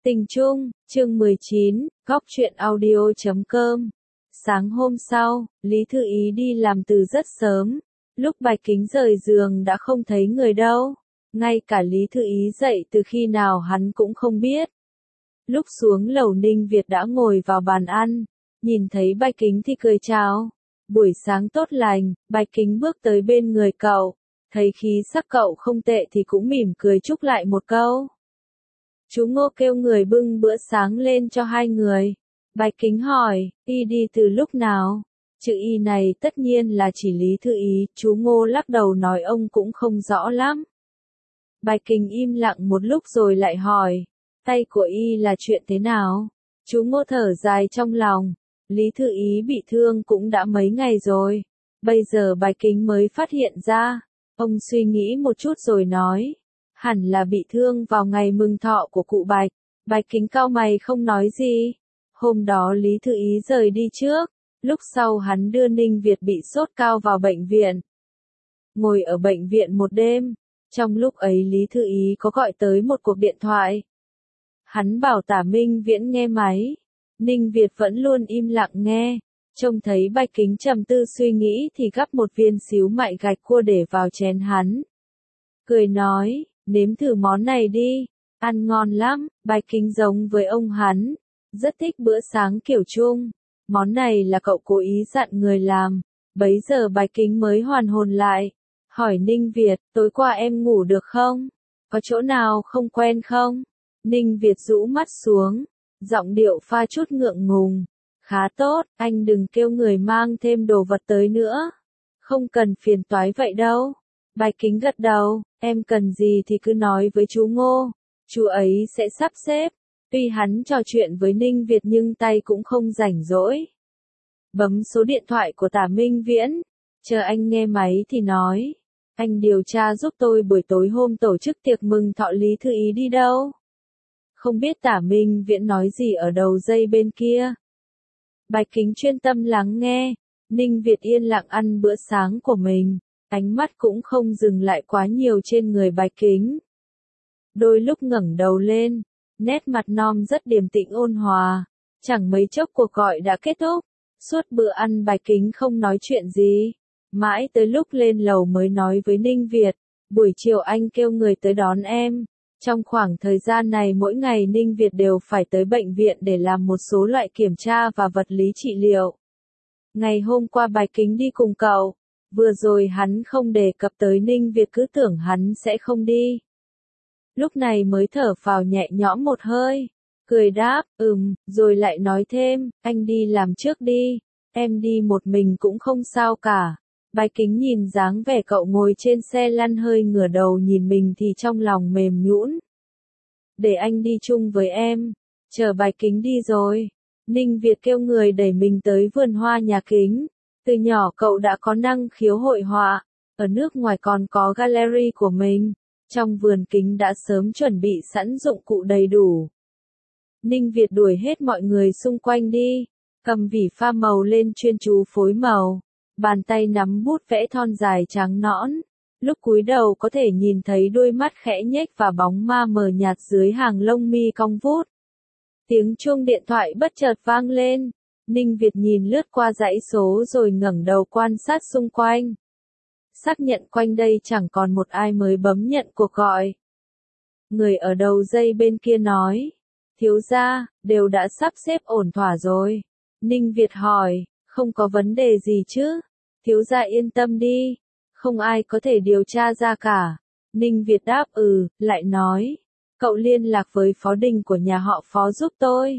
Tình Chung, chương 19, góc truyện audio.com. Sáng hôm sau, Lý Thư Ý đi làm từ rất sớm. Lúc Bạch Kính rời giường đã không thấy người đâu. Ngay cả Lý Thư Ý dậy từ khi nào hắn cũng không biết. Lúc xuống lầu Ninh Việt đã ngồi vào bàn ăn. Nhìn thấy Bạch Kính thì cười chào. Buổi sáng tốt lành, Bạch Kính bước tới bên người cậu. Thấy khí sắc cậu không tệ thì cũng mỉm cười chúc lại một câu. Chú Ngô kêu người bưng bữa sáng lên cho hai người. Bạch Kính hỏi, y đi từ lúc nào? Chữ y này tất nhiên là chỉ Lý Thư Ý, chú Ngô lắc đầu nói ông cũng không rõ lắm. Bạch Kính im lặng một lúc rồi lại hỏi, tay của y là chuyện thế nào? Chú Ngô thở dài trong lòng, Lý Thư Ý bị thương cũng đã mấy ngày rồi. Bây giờ Bạch Kính mới phát hiện ra. Ông suy nghĩ một chút rồi nói. Hẳn là bị thương vào ngày mừng thọ của cụ Bạch. Bạch Kính cau mày không nói gì. Hôm đó Lý Thư Ý rời đi trước. Lúc sau hắn đưa Ninh Việt bị sốt cao vào bệnh viện. Ngồi ở bệnh viện một đêm. Trong lúc ấy Lý Thư Ý có gọi tới một cuộc điện thoại. Hắn bảo Tả Minh Viễn nghe máy. Ninh Việt vẫn luôn im lặng nghe. Trông thấy Bạch Kính trầm tư suy nghĩ thì gắp một viên xíu mại gạch cua để vào chén hắn. Cười nói, nếm thử món này đi, ăn ngon lắm. Bạch Kính giống với ông hắn, rất thích bữa sáng kiểu Trung. Món này là cậu cố ý dặn người làm. Bấy giờ Bạch Kính mới hoàn hồn lại. Hỏi Ninh Việt, tối qua em ngủ được không? Có chỗ nào không quen không? Ninh Việt rũ mắt xuống, giọng điệu pha chút ngượng ngùng. Khá tốt, anh đừng kêu người mang thêm đồ vật tới nữa. Không cần phiền toái vậy đâu. Bạch Kính gật đầu, em cần gì thì cứ nói với chú Ngô. Chú ấy sẽ sắp xếp. Tuy hắn trò chuyện với Ninh Việt nhưng tay cũng không rảnh rỗi. Bấm số điện thoại của Tả Minh Viễn. Chờ anh nghe máy thì nói. Anh điều tra giúp tôi buổi tối hôm tổ chức tiệc mừng thọ Lý Thư Ý đi đâu. Không biết Tả Minh Viễn nói gì ở đầu dây bên kia. Bạch Kính chuyên tâm lắng nghe. Ninh Việt yên lặng ăn bữa sáng của mình. Ánh mắt cũng không dừng lại quá nhiều trên người Bạch Kính. Đôi lúc ngẩng đầu lên. Nét mặt non rất điềm tĩnh ôn hòa. Chẳng mấy chốc cuộc gọi đã kết thúc. Suốt bữa ăn Bạch Kính không nói chuyện gì. Mãi tới lúc lên lầu mới nói với Ninh Việt. Buổi chiều anh kêu người tới đón em. Trong khoảng thời gian này mỗi ngày Ninh Việt đều phải tới bệnh viện để làm một số loại kiểm tra và vật lý trị liệu. Ngày hôm qua Bạch Kính đi cùng cậu. Vừa rồi hắn không đề cập tới Ninh Việt cứ tưởng hắn sẽ không đi. Lúc này mới thở phào nhẹ nhõm một hơi. Cười đáp, rồi lại nói thêm, anh đi làm trước đi. Em đi một mình cũng không sao cả. Bạch Kính nhìn dáng vẻ cậu ngồi trên xe lăn hơi ngửa đầu nhìn mình thì trong lòng mềm nhũn. Để anh đi chung với em. Chờ Bạch Kính đi rồi. Ninh Việt kêu người đẩy mình tới vườn hoa nhà Kính. Từ nhỏ cậu đã có năng khiếu hội họa. Ở nước ngoài còn có gallery của mình. Trong vườn Kính đã sớm chuẩn bị sẵn dụng cụ đầy đủ. Ninh Việt đuổi hết mọi người xung quanh đi. Cầm vỉ pha màu lên chuyên chú phối màu. Bàn tay nắm bút vẽ thon dài trắng nõn. Lúc cúi đầu có thể nhìn thấy đôi mắt khẽ nhếch và bóng ma mờ nhạt dưới hàng lông mi cong vút. Tiếng chuông điện thoại bất chợt vang lên. Ninh Việt nhìn lướt qua dãy số rồi ngẩng đầu quan sát xung quanh. Xác nhận quanh đây chẳng còn một ai mới bấm nhận cuộc gọi. Người ở đầu dây bên kia nói. Thiếu gia, đều đã sắp xếp ổn thỏa rồi. Ninh Việt hỏi. Không có vấn đề gì chứ? Thiếu gia yên tâm đi. Không ai có thể điều tra ra cả. Ninh Việt đáp lại nói. Cậu liên lạc với phó đình của nhà họ Phó giúp tôi.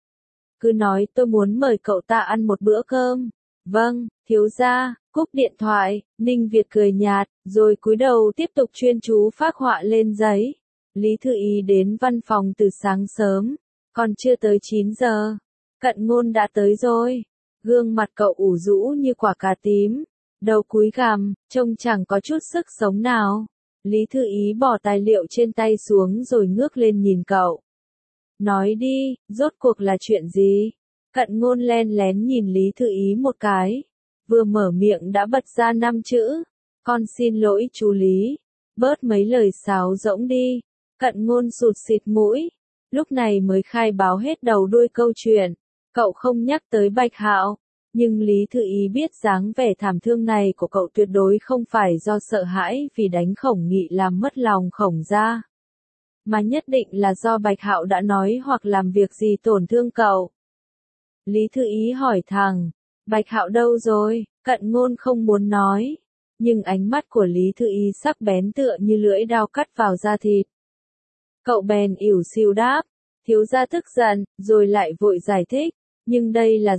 Cứ nói tôi muốn mời cậu ta ăn một bữa cơm. Vâng, thiếu gia, cúp điện thoại. Ninh Việt cười nhạt, rồi cúi đầu tiếp tục chuyên chú phác họa lên giấy. Lý Thư Ý đến văn phòng từ sáng sớm. Còn chưa tới 9 giờ. Cận Ngôn đã tới rồi. Gương mặt cậu ủ rũ như quả cà tím. Đầu cúi gằm, trông chẳng có chút sức sống nào. Lý Thư Ý bỏ tài liệu trên tay xuống rồi ngước lên nhìn cậu. Nói đi, rốt cuộc là chuyện gì? Cận Ngôn len lén nhìn Lý Thư Ý một cái. Vừa mở miệng đã bật ra 5 chữ. Con xin lỗi chú Lý. Bớt mấy lời sáo rỗng đi. Cận Ngôn sụt xịt mũi. lúc này mới khai báo hết đầu đuôi câu chuyện. Cậu không nhắc tới Bạch Hạo, nhưng Lý Thư Ý biết dáng vẻ thảm thương này của cậu tuyệt đối không phải do sợ hãi vì đánh Khổng Nghị làm mất lòng Khổng gia, mà nhất định là do Bạch Hạo đã nói hoặc làm việc gì tổn thương cậu. Lý Thư Ý hỏi thẳng, Bạch Hạo đâu rồi? Cận Ngôn không muốn nói, nhưng ánh mắt của Lý Thư Ý sắc bén tựa như lưỡi dao cắt vào da thịt. Cậu bèn ỉu xìu đáp, thiếu gia tức giận, rồi lại vội giải thích, nhưng đây là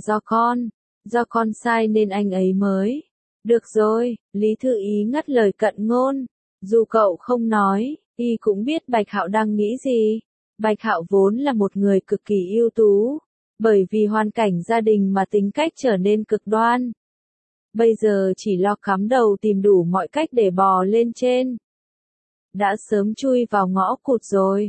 do con sai nên anh ấy mới. Được rồi, Lý Thư Ý ngắt lời Cận Ngôn, dù cậu không nói, y cũng biết Bạch Hạo đang nghĩ gì. Bạch Hạo vốn là một người cực kỳ ưu tú, bởi vì hoàn cảnh gia đình mà tính cách trở nên cực đoan. Bây giờ chỉ lo cắm đầu tìm đủ mọi cách để bò lên trên. Đã sớm chui vào ngõ cụt rồi.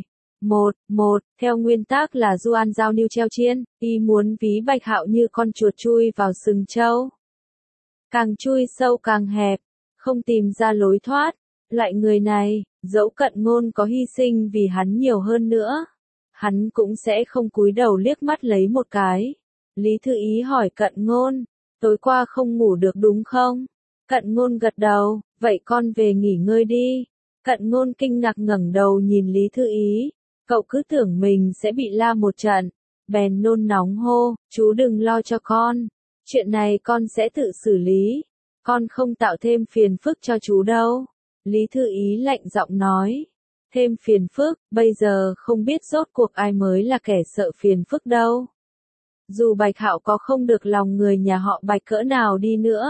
Theo nguyên tắc là du ăn giao niu treo chiên, y muốn ví Bạch Hạo như con chuột chui vào sừng trâu. Càng chui sâu càng hẹp, không tìm ra lối thoát. Loại người này, dẫu Cận Ngôn có hy sinh vì hắn nhiều hơn nữa, hắn cũng sẽ không cúi đầu liếc mắt lấy một cái. Lý Thư Ý hỏi Cận Ngôn, tối qua không ngủ được đúng không? Cận Ngôn gật đầu, vậy con về nghỉ ngơi đi. Cận Ngôn kinh ngạc ngẩng đầu nhìn Lý Thư Ý, cậu cứ tưởng mình sẽ bị la một trận, bèn nôn nóng hô, chú đừng lo cho con, chuyện này con sẽ tự xử lý, con không tạo thêm phiền phức cho chú đâu. Lý Thư Ý lạnh giọng nói, thêm phiền phức, bây giờ không biết rốt cuộc ai mới là kẻ sợ phiền phức đâu. Dù Bạch Hạo có không được lòng người nhà họ Bạch cỡ nào đi nữa,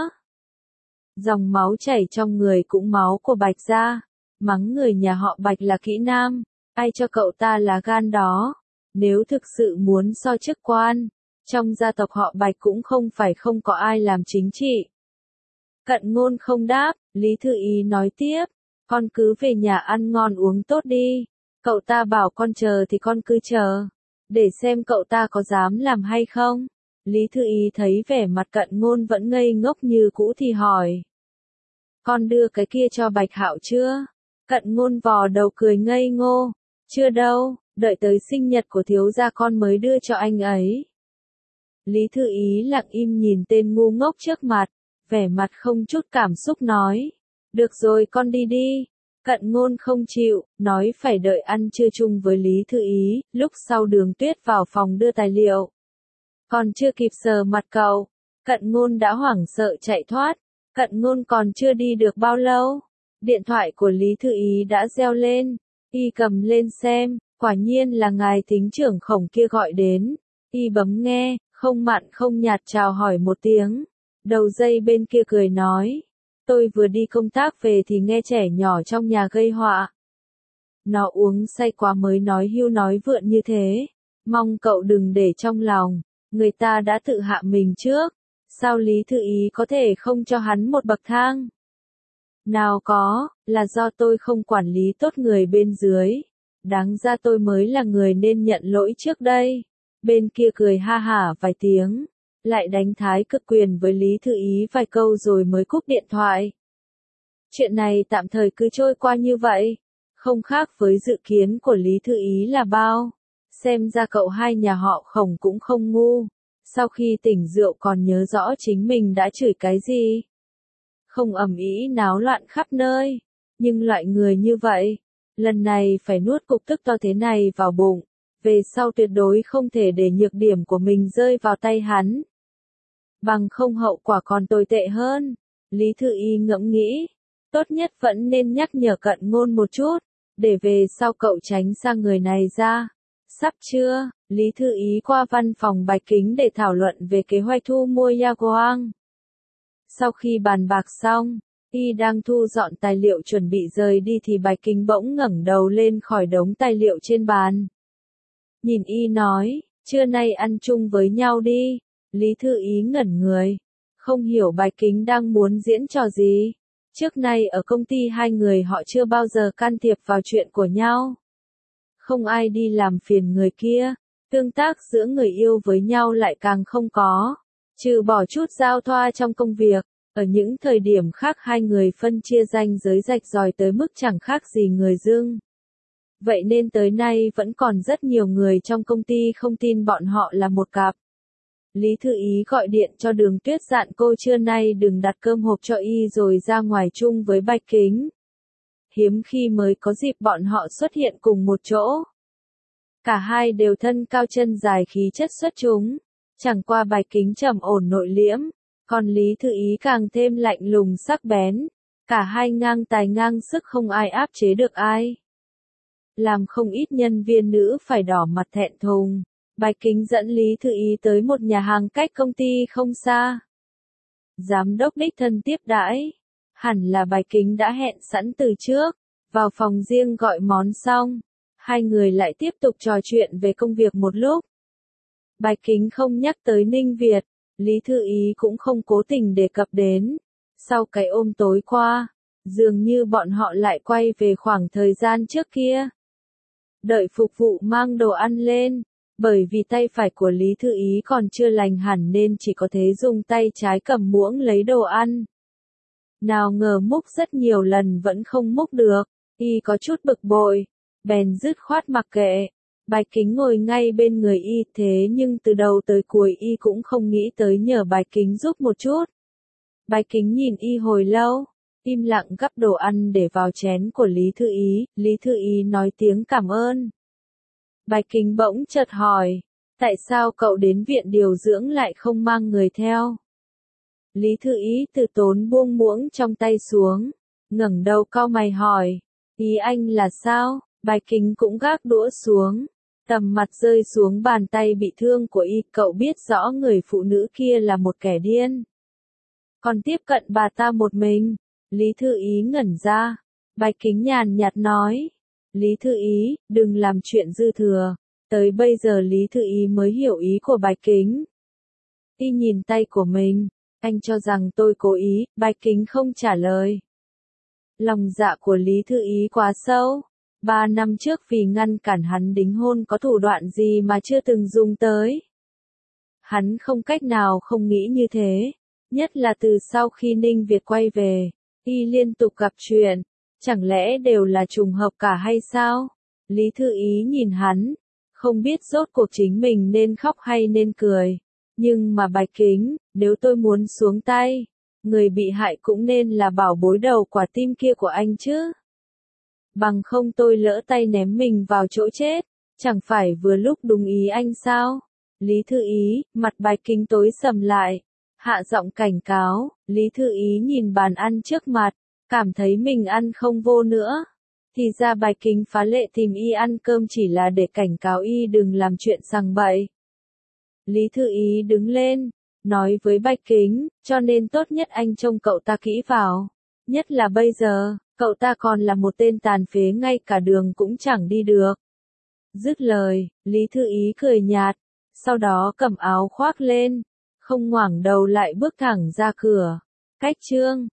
dòng máu chảy trong người cũng máu của Bạch gia, mắng người nhà họ Bạch là kỹ nam, ai cho cậu ta lá gan đó. Nếu thực sự muốn so chức quan, trong gia tộc họ Bạch cũng không phải không có ai làm chính trị. Cận Ngôn không đáp, Lý Thư Ý nói tiếp, con cứ về nhà ăn ngon uống tốt đi, cậu ta bảo con chờ thì con cứ chờ, để xem cậu ta có dám làm hay không. Lý Thư Ý thấy vẻ mặt Cận Ngôn vẫn ngây ngốc như cũ thì hỏi, con đưa cái kia cho Bạch Hạo chưa? Cận Ngôn vò đầu cười ngây ngô, chưa đâu, đợi tới sinh nhật của thiếu gia con mới đưa cho anh ấy. Lý Thư Ý lặng im nhìn tên ngu ngốc trước mặt, vẻ mặt không chút cảm xúc nói, được rồi con đi đi. Cận Ngôn không chịu, nói phải đợi ăn trưa chung với Lý Thư Ý. Lúc sau Đường Tuyết vào phòng đưa tài liệu, còn chưa kịp sờ mặt cậu, Cận Ngôn đã hoảng sợ chạy thoát. Cận Ngôn còn chưa đi được bao lâu, điện thoại của Lý Thư Ý đã reo lên, y cầm lên xem, quả nhiên là ngài thính trưởng Khổng kia gọi đến. Y bấm nghe, không mặn không nhạt chào hỏi một tiếng, đầu dây bên kia cười nói, tôi vừa đi công tác về thì nghe trẻ nhỏ trong nhà gây họa. Nó uống say quá mới nói hưu nói vượn như thế, mong cậu đừng để trong lòng, người ta đã tự hạ mình trước, sao Lý Thư Ý có thể không cho hắn một bậc thang? Nào có, là do tôi không quản lý tốt người bên dưới, đáng ra tôi mới là người nên nhận lỗi trước đây. Bên kia cười ha hả vài tiếng, lại đánh thái cực quyền với Lý Thư Ý vài câu rồi mới cúp điện thoại. Chuyện này tạm thời cứ trôi qua như vậy, không khác với dự kiến của Lý Thư Ý là bao. Xem ra cậu hai nhà họ Khổng cũng không ngu, sau khi tỉnh rượu còn nhớ rõ chính mình đã chửi cái gì. Không ầm ĩ náo loạn khắp nơi, nhưng loại người như vậy, lần này phải nuốt cục tức to thế này vào bụng, về sau tuyệt đối không thể để nhược điểm của mình rơi vào tay hắn. Bằng không hậu quả còn tồi tệ hơn. Lý Thư Ý ngẫm nghĩ, tốt nhất vẫn nên nhắc nhở Cận Ngôn một chút, để về sau cậu tránh xa người này ra. Sắp chưa, Lý Thư Ý qua văn phòng Bạch Kính để thảo luận về kế hoạch thu mua Yaguang. Sau khi bàn bạc xong, y đang thu dọn tài liệu chuẩn bị rời đi thì Bạch Kính bỗng ngẩng đầu lên khỏi đống tài liệu trên bàn. Nhìn y nói, trưa nay ăn chung với nhau đi. Lý Thư Ý ngẩn người, không hiểu Bạch Kính đang muốn diễn trò gì. Trước nay ở công ty hai người họ chưa bao giờ can thiệp vào chuyện của nhau. Không ai đi làm phiền người kia, tương tác giữa người yêu với nhau lại càng không có. Trừ bỏ chút giao thoa trong công việc, ở những thời điểm khác hai người phân chia ranh giới rạch ròi tới mức chẳng khác gì người dưng. Vậy nên tới nay vẫn còn rất nhiều người trong công ty không tin bọn họ là một cặp. Lý Thư Ý gọi điện cho Đường Tuyết dặn cô trưa nay đừng đặt cơm hộp cho y rồi ra ngoài chung với Bạch Kính. Hiếm khi mới có dịp bọn họ xuất hiện cùng một chỗ. Cả hai đều thân cao chân dài khí chất xuất chúng. Chẳng qua Bạch Kính trầm ổn nội liễm, còn Lý Thư Ý càng thêm lạnh lùng sắc bén. Cả hai ngang tài ngang sức không ai áp chế được ai. Làm không ít nhân viên nữ phải đỏ mặt thẹn thùng. Bạch Kính dẫn Lý Thư Ý tới một nhà hàng cách công ty không xa. Giám đốc đích thân tiếp đãi. Hẳn là Bạch Kính đã hẹn sẵn từ trước. Vào phòng riêng gọi món xong, hai người lại tiếp tục trò chuyện về công việc một lúc. Bạch Kính không nhắc tới Ninh Việt, Lý Thư Ý cũng không cố tình đề cập đến. Sau cái ôm tối qua, dường như bọn họ lại quay về khoảng thời gian trước kia. Đợi phục vụ mang đồ ăn lên, bởi vì tay phải của Lý Thư Ý còn chưa lành hẳn nên chỉ có thể dùng tay trái cầm muỗng lấy đồ ăn. Nào ngờ múc rất nhiều lần vẫn không múc được, y có chút bực bội, bèn dứt khoát mặc kệ. Bạch Kính ngồi ngay bên người y thế nhưng từ đầu tới cuối y cũng không nghĩ tới nhờ Bạch Kính giúp một chút. Bạch Kính nhìn y hồi lâu, im lặng gắp đồ ăn để vào chén của Lý Thư Ý nói tiếng cảm ơn. Bạch Kính bỗng chợt hỏi, tại sao cậu đến viện điều dưỡng lại không mang người theo? Lý Thư Ý từ tốn buông muỗng trong tay xuống, ngẩng đầu cau mày hỏi, ý anh là sao? Bạch Kính cũng gác đũa xuống, tầm mặt rơi xuống bàn tay bị thương của y, cậu biết rõ người phụ nữ kia là một kẻ điên. Còn tiếp cận bà ta một mình. Lý Thư Ý ngẩn ra. Bạch Kính nhàn nhạt nói. Lý Thư Ý, đừng làm chuyện dư thừa. Tới bây giờ Lý Thư Ý mới hiểu ý của Bạch Kính. Y nhìn tay của mình. Anh cho rằng tôi cố ý. Bạch Kính không trả lời. Lòng dạ của Lý Thư Ý quá sâu. 3 năm trước vì ngăn cản hắn đính hôn có thủ đoạn gì mà chưa từng dùng tới. Hắn không cách nào không nghĩ như thế. Nhất là từ sau khi Ninh Việt quay về, y liên tục gặp chuyện, chẳng lẽ đều là trùng hợp cả hay sao? Lý Thư Ý nhìn hắn, không biết rốt cuộc chính mình nên khóc hay nên cười. Nhưng mà Bạch Kính, nếu tôi muốn xuống tay, người bị hại cũng nên là bảo bối đầu quả tim kia của anh chứ. Bằng không tôi lỡ tay ném mình vào chỗ chết, chẳng phải vừa lúc đúng ý anh sao? Lý Thư Ý, mặt Bạch Kính tối sầm lại. Hạ giọng cảnh cáo, Lý Thư Ý nhìn bàn ăn trước mặt, cảm thấy mình ăn không vô nữa. Thì ra Bạch Kính phá lệ tìm y ăn cơm chỉ là để cảnh cáo y đừng làm chuyện sằng bậy. Lý Thư Ý đứng lên, nói với Bạch Kính, cho nên tốt nhất anh trông cậu ta kỹ vào. Nhất là bây giờ, cậu ta còn là một tên tàn phế ngay cả đường cũng chẳng đi được. Dứt lời, Lý Thư Ý cười nhạt, sau đó cầm áo khoác lên. Không ngoảnh đầu lại bước thẳng ra cửa. Cách chương